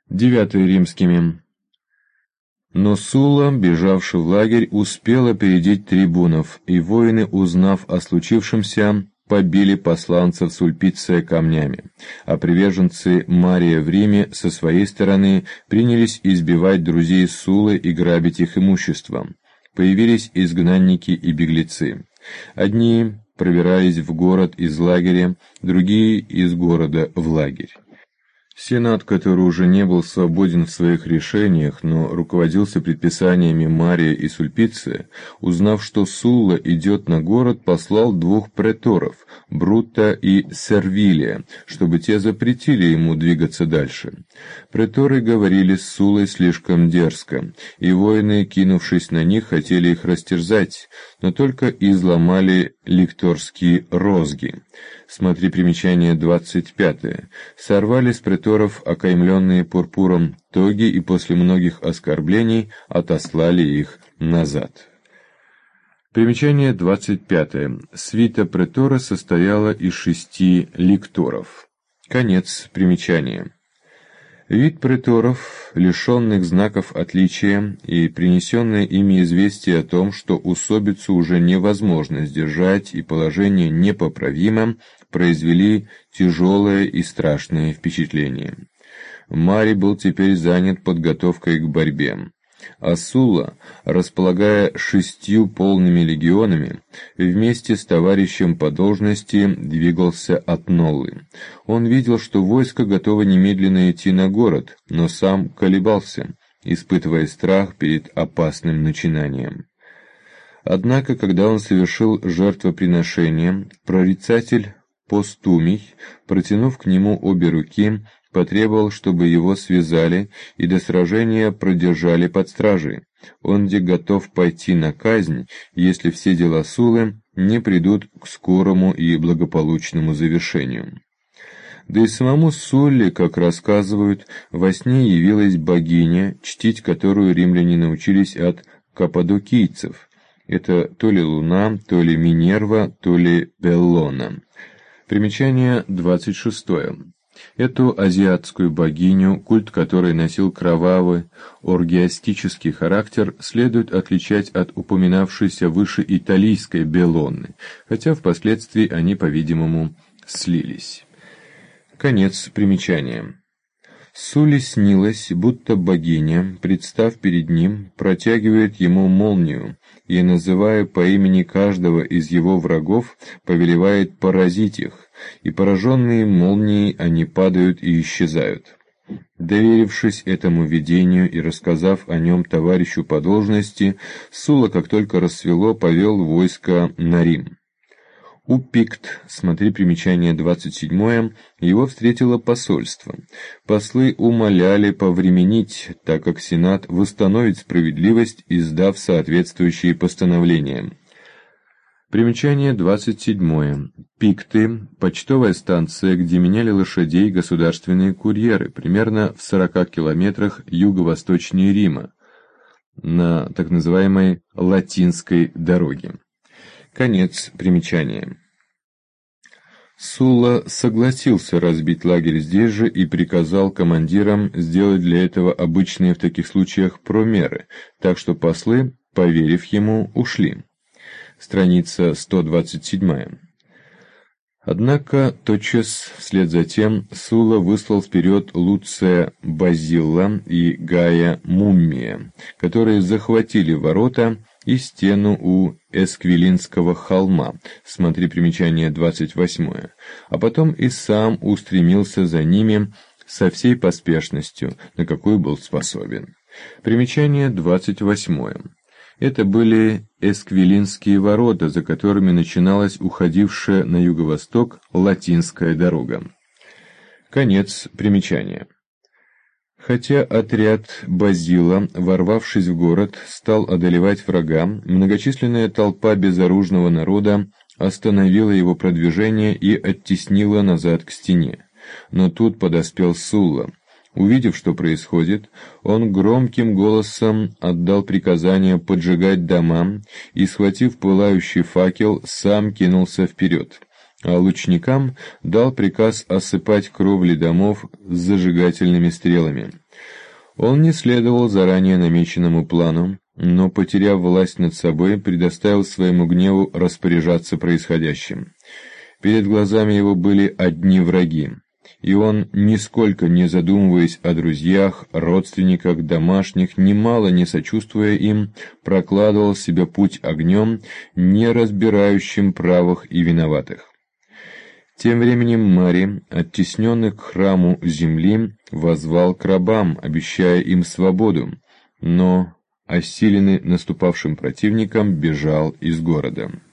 9 римскими. Но Сула, бежавший в лагерь, успел опередить трибунов, и воины, узнав о случившемся, побили посланцев Сульпиция камнями, а приверженцы Мария в Риме со своей стороны принялись избивать друзей Сулы и грабить их имущество. Появились изгнанники и беглецы. Одни пробирались в город из лагеря, другие из города в лагерь. Сенат, который уже не был свободен в своих решениях, но руководился предписаниями Мария и Сульпиция, узнав, что Сула идет на город, послал 2 преторов, Брута и Сервилия, чтобы те запретили ему двигаться дальше. Преторы говорили с Сулой слишком дерзко, и воины, кинувшись на них, хотели их растерзать, но только изломали лекторские розги. Смотри примечание 25. Сорвали с преторов окаймленные пурпуром тоги и после многих оскорблений отослали их назад. Примечание 25. Свита претора состояла из 6 лекторов. Конец примечания. Вид преторов, лишенных знаков отличия, и принесенное ими известие о том, что усобицу уже невозможно сдержать и положение непоправимо, произвели тяжелое и страшное впечатление. Марий был теперь занят подготовкой к борьбе. А Сула, располагая 6 полными легионами, вместе с товарищем по должности двигался от Ноллы. Он видел, что войско готово немедленно идти на город, но сам колебался, испытывая страх перед опасным начинанием. Однако, когда он совершил жертвоприношение, прорицатель Постумий, протянув к нему обе руки, потребовал, чтобы его связали и до сражения продержали под стражей. Он где готов пойти на казнь, если все дела Сулы не придут к скорому и благополучному завершению. Да и самому Сулле, как рассказывают, во сне явилась богиня, чтить которую римляне научились от каппадокийцев. Это то ли Луна, то ли Минерва, то ли Беллона. Примечание 26. Эту азиатскую богиню, культ которой носил кровавый, оргиастический характер, следует отличать от упоминавшейся выше италийской Беллоны, хотя впоследствии они, по-видимому, слились. Конец примечания. Суле снилось, будто богиня, представ перед ним, протягивает ему молнию и, называя по имени каждого из его врагов, повелевает поразить их, и пораженные молнией они падают и исчезают. Доверившись этому видению и рассказав о нем товарищу по должности, Сула, как только рассвело, повел войско на Рим. У Пикт, смотри примечание 27, его встретило посольство. Послы умоляли повременить, так как Сенат восстановит справедливость, издав соответствующие постановления. Примечание 27. Пикты – почтовая станция, где меняли лошадей государственные курьеры, примерно в 40 километрах юго-восточнее Рима, на так называемой Латинской дороге. Конец примечания. Сула согласился разбить лагерь здесь же и приказал командирам сделать для этого обычные в таких случаях промеры, так что послы, поверив ему, ушли. Страница 127. Однако тотчас вслед за тем Сула выслал вперед Луция Базилла и Гая Муммия, которые захватили ворота и стену у Эсквилинского холма, смотри примечание 28, а потом и сам устремился за ними со всей поспешностью, на какую был способен. Примечание 28. Это были Эсквилинские ворота, за которыми начиналась уходившая на юго-восток Латинская дорога. Конец примечания. Хотя отряд Базила, ворвавшись в город, стал одолевать врага, многочисленная толпа безоружного народа остановила его продвижение и оттеснила назад к стене. Но тут подоспел Сула. Увидев, что происходит, он громким голосом отдал приказание поджигать дома и, схватив пылающий факел, сам кинулся вперед. а лучникам дал приказ осыпать кровли домов зажигательными стрелами. Он не следовал заранее намеченному плану, но, потеряв власть над собой, предоставил своему гневу распоряжаться происходящим. Перед глазами его были одни враги, и он, нисколько не задумываясь о друзьях, родственниках, домашних, немало не сочувствуя им, прокладывал себе путь огнем, не разбирающим правых и виноватых. Тем временем Мари, оттесненных к храму земли, воззвал к рабам, обещая им свободу, но, осиленный наступавшим противником, бежал из города.